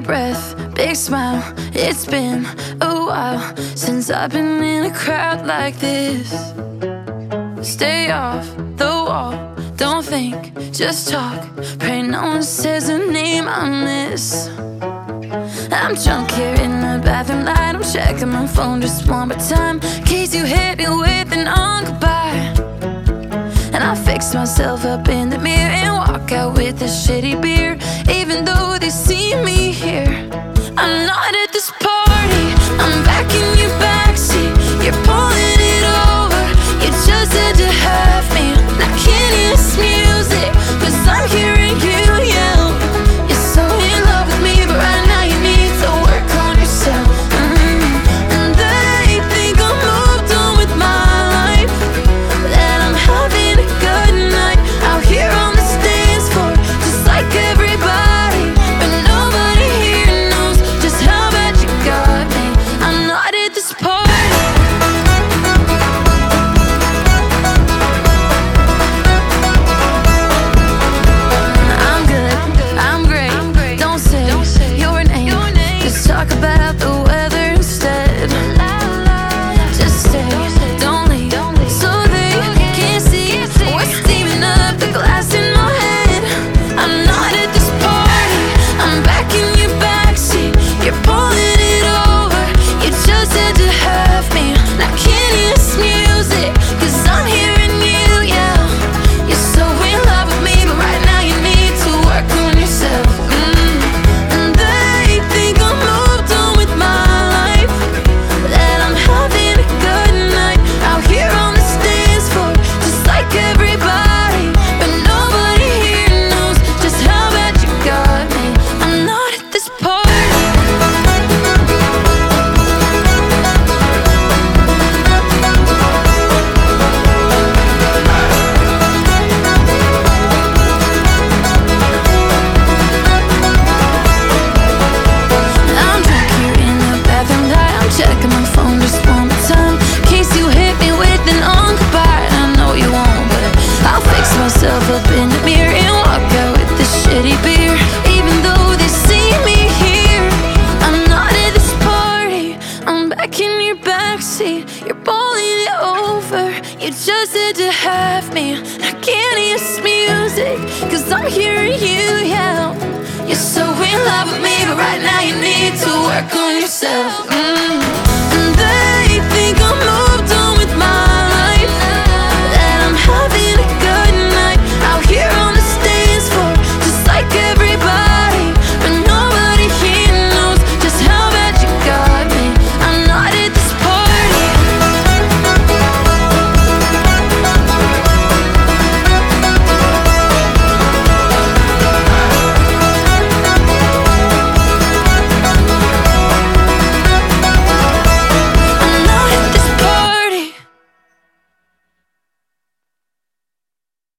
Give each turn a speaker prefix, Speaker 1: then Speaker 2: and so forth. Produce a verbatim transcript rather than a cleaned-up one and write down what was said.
Speaker 1: breath, big smile. It's been a while since I've been in a crowd like this. Stay off the wall, don't think, just talk. Pray no one says a name I miss. I'm drunk here in the bathroom light. I'm checking my phone just one more time, in case you hit me with an on goodbye. And I fix myself up in the mirror and walk out with a shitty beer, even though they see me here. I'm not at this party, I'm back in your backseat. You're pulling it over, you just had to have me. I can't hear this music, cause I'm hearing you yell. You're so in love with me, but right now you need to work on yourself. mm. And they think I'm moved on with my life, that I'm having a good night out here on the dance floor, just like everybody. But nobody here knows just how bad you got me. I'm not at this party. I'm good, I'm great. Don't say your name, just talk about the weather instead. Just stay, don't leave, so they can't see what's steaming up the glass in my head. I'm not at this party, I'm back in your backseat. You're pulling it over, you just had to have me. I can't hear this music, cause I'm hearing you yell. You're so in love with me, but right now you need to work on yourself. mm. And they think I'm moved on with my life, that I'm having a good night out here on the dance floor, just like everybody. But nobody here knows just how bad you got me. I'm not at this party. I'm drunk here in the bathroom light. I'm checking my phone just one more time, in case you hit me with an on goodbye. I know you won't, but I'll fix myself up in the mirror and walk out with this shitty beer, even though they see me here. I'm not at this party, I'm back in your backseat. You're pulling it over, you just had to have me. I can't hear this music, cause I'm hearing you yell. You're so in love with me, but right now you need to work on yourself. mm. And then